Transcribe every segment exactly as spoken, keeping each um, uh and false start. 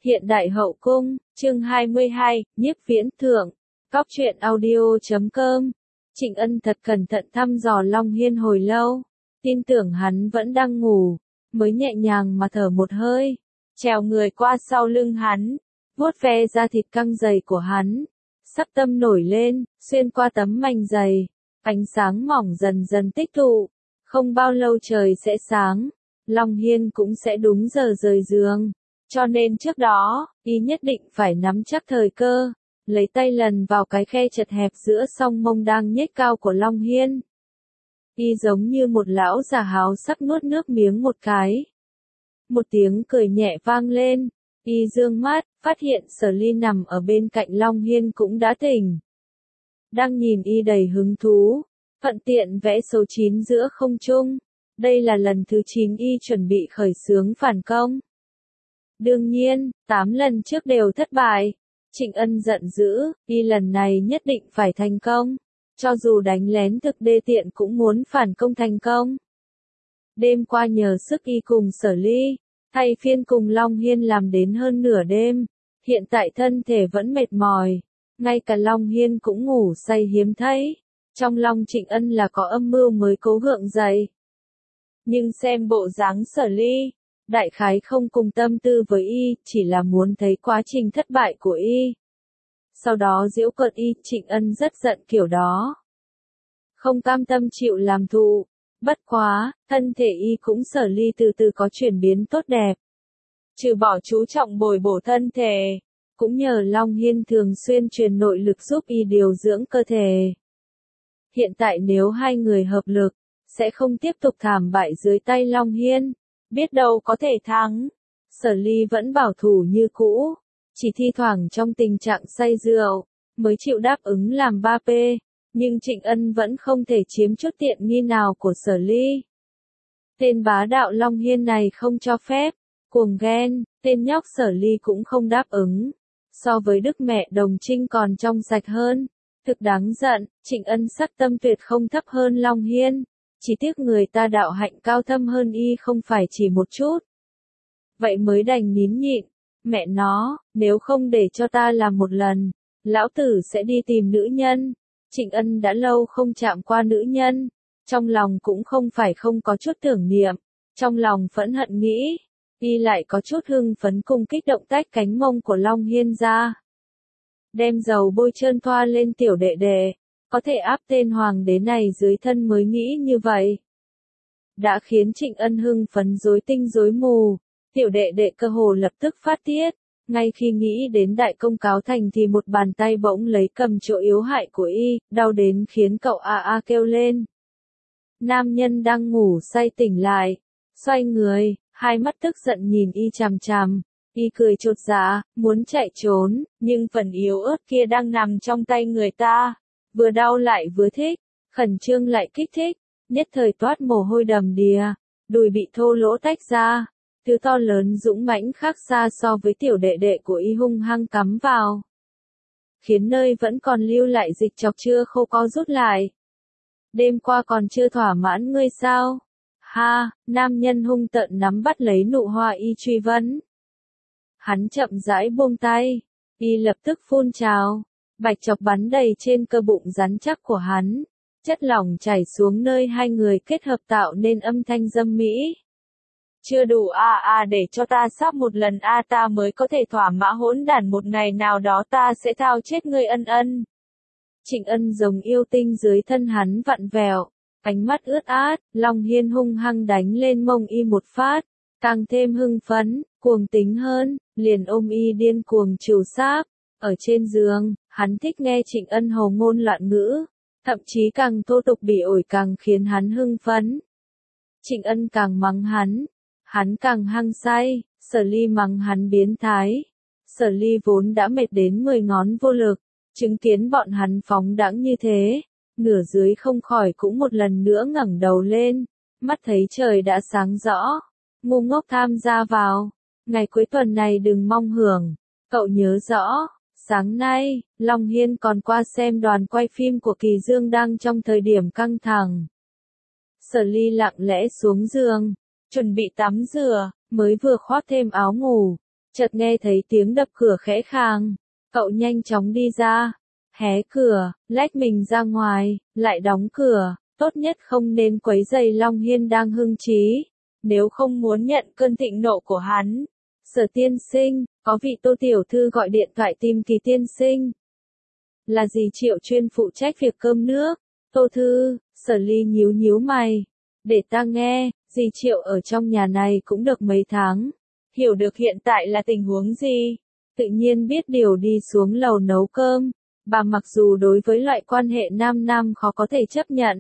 Hiện đại hậu cung, chương hai mươi hai, nhiếp viễn thượng, cóc truyện audio chấm com. Trịnh Ân thật cẩn thận thăm dò Long Hiên hồi lâu, tin tưởng hắn vẫn đang ngủ, mới nhẹ nhàng mà thở một hơi, trèo người qua sau lưng hắn, vuốt ve da thịt căng dày của hắn, sắc tâm nổi lên, xuyên qua tấm mành dày, ánh sáng mỏng dần dần tích tụ, không bao lâu trời sẽ sáng, Long Hiên cũng sẽ đúng giờ rời giường. Cho nên trước đó, y nhất định phải nắm chắc thời cơ, lấy tay lần vào cái khe chật hẹp giữa song mông đang nhếch cao của Long Hiên. Y giống như một lão già háo sắc nuốt nước miếng một cái. Một tiếng cười nhẹ vang lên, y dương mắt, phát hiện Sở Ly nằm ở bên cạnh Long Hiên cũng đã tỉnh. Đang nhìn y đầy hứng thú, thuận tiện vẽ số chín giữa không trung. Đây là lần thứ chín y chuẩn bị khởi xướng phản công. Đương nhiên, tám lần trước đều thất bại. Trịnh Ân giận dữ, y lần này nhất định phải thành công. Cho dù đánh lén thực đê tiện cũng muốn phản công thành công. Đêm qua nhờ sức y cùng Sở Ly, thay phiên cùng Long Hiên làm đến hơn nửa đêm. Hiện tại thân thể vẫn mệt mỏi. Ngay cả Long Hiên cũng ngủ say hiếm thấy. Trong lòng Trịnh Ân là có âm mưu mới cố gượng dậy. Nhưng xem bộ dáng Sở Ly, đại khái không cùng tâm tư với y, chỉ là muốn thấy quá trình thất bại của y. Sau đó giễu cợt y, Trịnh Ân rất giận kiểu đó. Không cam tâm chịu làm thụ, bất quá, thân thể y cũng Sở Ly từ từ có chuyển biến tốt đẹp. Trừ bỏ chú trọng bồi bổ thân thể, cũng nhờ Long Hiên thường xuyên truyền nội lực giúp y điều dưỡng cơ thể. Hiện tại nếu hai người hợp lực, sẽ không tiếp tục thảm bại dưới tay Long Hiên. Biết đâu có thể thắng. Sở Ly vẫn bảo thủ như cũ, chỉ thi thoảng trong tình trạng say rượu, mới chịu đáp ứng làm ba pê, nhưng Trịnh Ân vẫn không thể chiếm chút tiện nghi nào của Sở Ly. Tên bá đạo Long Hiên này không cho phép, cuồng ghen, tên nhóc Sở Ly cũng không đáp ứng. So với đức mẹ đồng trinh còn trong sạch hơn, thực đáng giận, Trịnh Ân sắc tâm tuyệt không thấp hơn Long Hiên. Chỉ tiếc người ta đạo hạnh cao thâm hơn y không phải chỉ một chút. Vậy mới đành nín nhịn. Mẹ nó, nếu không để cho ta làm một lần, lão tử sẽ đi tìm nữ nhân. Trịnh Ân đã lâu không chạm qua nữ nhân. Trong lòng cũng không phải không có chút tưởng niệm. Trong lòng phẫn hận nghĩ. Y lại có chút hưng phấn cùng kích động tách cánh mông của Long Hiên ra. Đem dầu bôi trơn thoa lên tiểu đệ đệ. Có thể áp tên hoàng đế này dưới thân mới nghĩ như vậy. Đã khiến Trịnh Ân hưng phấn rối tinh rối mù, tiểu đệ đệ cơ hồ lập tức phát tiết, ngay khi nghĩ đến đại công cáo thành thì một bàn tay bỗng lấy cầm chỗ yếu hại của y, đau đến khiến cậu a a kêu lên. Nam nhân đang ngủ say tỉnh lại, xoay người, hai mắt tức giận nhìn y chằm chằm, y cười chột dạ, muốn chạy trốn, nhưng phần yếu ớt kia đang nằm trong tay người ta. Vừa đau lại vừa thích, khẩn trương lại kích thích, nhất thời toát mồ hôi đầm đìa, đùi bị thô lỗ tách ra, thứ to lớn dũng mãnh khác xa so với tiểu đệ đệ của y hung hăng cắm vào. Khiến nơi vẫn còn lưu lại dịch chọc chưa khô co rút lại. Đêm qua còn chưa thỏa mãn ngươi sao? Ha, nam nhân hung tợn nắm bắt lấy nụ hoa y truy vấn. Hắn chậm rãi buông tay, y lập tức phun trào. Bạch chọc bắn đầy trên cơ bụng rắn chắc của hắn, chất lỏng chảy xuống nơi hai người kết hợp tạo nên âm thanh dâm mỹ. Chưa đủ a à, à để cho ta sắp một lần a à, ta mới có thể thỏa mãn hỗn đản, một ngày nào đó ta sẽ thao chết ngươi Ân Ân. Trịnh Ân giống yêu tinh dưới thân hắn vặn vẹo, ánh mắt ướt át, Long Hiên hung hăng đánh lên mông y một phát, càng thêm hưng phấn, cuồng tính hơn, liền ôm y điên cuồng trừu sáp. Ở trên giường, hắn thích nghe Trịnh Ân hồ ngôn loạn ngữ, thậm chí càng thô tục bỉ ổi càng khiến hắn hưng phấn. Trịnh Ân càng mắng hắn, hắn càng hăng say, Sở Ly mắng hắn biến thái. Sở Ly vốn đã mệt đến mười ngón vô lực, chứng kiến bọn hắn phóng đãng như thế, nửa dưới không khỏi cũng một lần nữa ngẩng đầu lên, mắt thấy trời đã sáng rõ, ngu ngốc tham gia vào, ngày cuối tuần này đừng mong hưởng, cậu nhớ rõ. Sáng nay, Long Hiên còn qua xem đoàn quay phim của Kỳ Dương đang trong thời điểm căng thẳng. Sở Ly lặng lẽ xuống giường, chuẩn bị tắm rửa, mới vừa khoác thêm áo ngủ, Chợt nghe thấy tiếng đập cửa khẽ khàng, cậu nhanh chóng đi ra, hé cửa, lách mình ra ngoài, lại đóng cửa, tốt nhất không nên quấy rầy Long Hiên đang hưng trí, nếu không muốn nhận cơn thịnh nộ của hắn. Sở tiên sinh, có vị Tô tiểu thư gọi điện thoại tìm Kỳ tiên sinh. Là dì Triệu chuyên phụ trách việc cơm nước. Tô thư, Sở Ly nhíu nhíu mày. Để ta nghe, dì Triệu ở trong nhà này cũng được mấy tháng. Hiểu được hiện tại là tình huống gì. Tự nhiên biết điều đi xuống lầu nấu cơm. Bà mặc dù đối với loại quan hệ nam nam khó có thể chấp nhận.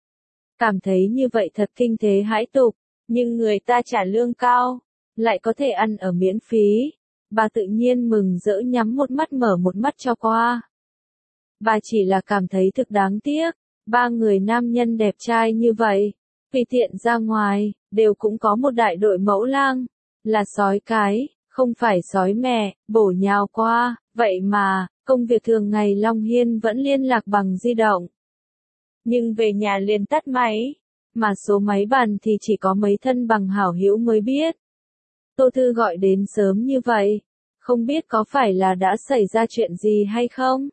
Cảm thấy như vậy thật kinh thế hãi tục. Nhưng người ta trả lương cao. Lại có thể ăn ở miễn phí. Bà tự nhiên mừng rỡ nhắm một mắt mở một mắt cho qua. Bà chỉ là cảm thấy thực đáng tiếc. Ba người nam nhân đẹp trai như vậy. Tùy tiện ra ngoài, đều cũng có một đại đội mẫu lang. Là sói cái, không phải sói mẹ, bổ nhào qua. Vậy mà, công việc thường ngày Long Hiên vẫn liên lạc bằng di động. Nhưng về nhà liền tắt máy. Mà số máy bàn thì chỉ có mấy thân bằng hảo hữu mới biết. Tô Thư gọi đến sớm như vậy. Không biết có phải là đã xảy ra chuyện gì hay không?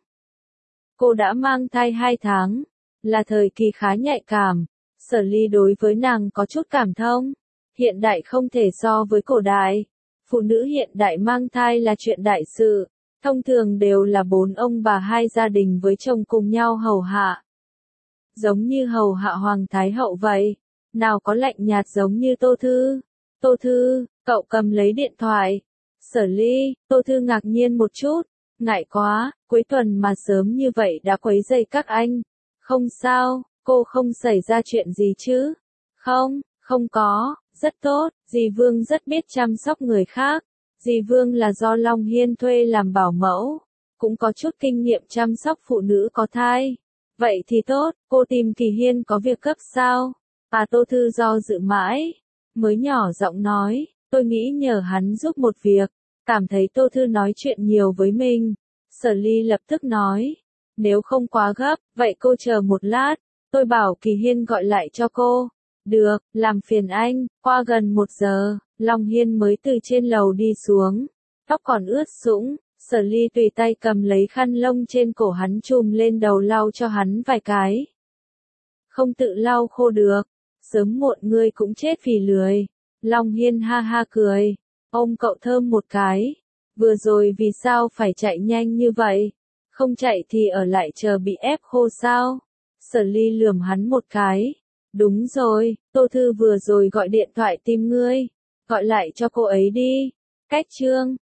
Cô đã mang thai hai tháng. Là thời kỳ khá nhạy cảm. Sở Ly đối với nàng có chút cảm thông. Hiện đại không thể so với cổ đại. Phụ nữ hiện đại mang thai là chuyện đại sự. Thông thường đều là bốn ông bà hai gia đình với chồng cùng nhau hầu hạ. Giống như hầu hạ Hoàng Thái Hậu vậy. Nào có lạnh nhạt giống như Tô Thư. Tô Thư, cậu cầm lấy điện thoại. Sở Ly, Tô Thư ngạc nhiên một chút. Ngại quá, cuối tuần mà sớm như vậy đã quấy rầy các anh. Không sao, cô không xảy ra chuyện gì chứ? Không, không có, rất tốt, dì Vương rất biết chăm sóc người khác. Dì Vương là do Long Hiên thuê làm bảo mẫu. Cũng có chút kinh nghiệm chăm sóc phụ nữ có thai. Vậy thì tốt, cô tìm Kỳ Hiên có việc cấp sao? À Tô Thư do dự mãi. Mới nhỏ giọng nói, tôi nghĩ nhờ hắn giúp một việc. Cảm thấy Tô Thư nói chuyện nhiều với mình. Sở Ly lập tức nói. Nếu không quá gấp, vậy cô chờ một lát. Tôi bảo Kỳ Hiên gọi lại cho cô. Được, làm phiền anh. Qua gần một giờ, Long Hiên mới từ trên lầu đi xuống. Tóc còn ướt sũng. Sở Ly tùy tay cầm lấy khăn lông trên cổ hắn chùm lên đầu lau cho hắn vài cái. Không tự lau khô được. Sớm muộn ngươi cũng chết vì lười. Long Hiên ha ha cười. Ôm cậu thơm một cái. Vừa rồi vì sao phải chạy nhanh như vậy? Không chạy thì ở lại chờ bị ép khô sao? Sở Ly lườm hắn một cái. Đúng rồi, Tô Thư vừa rồi gọi điện thoại tìm ngươi. Gọi lại cho cô ấy đi. Cách chương.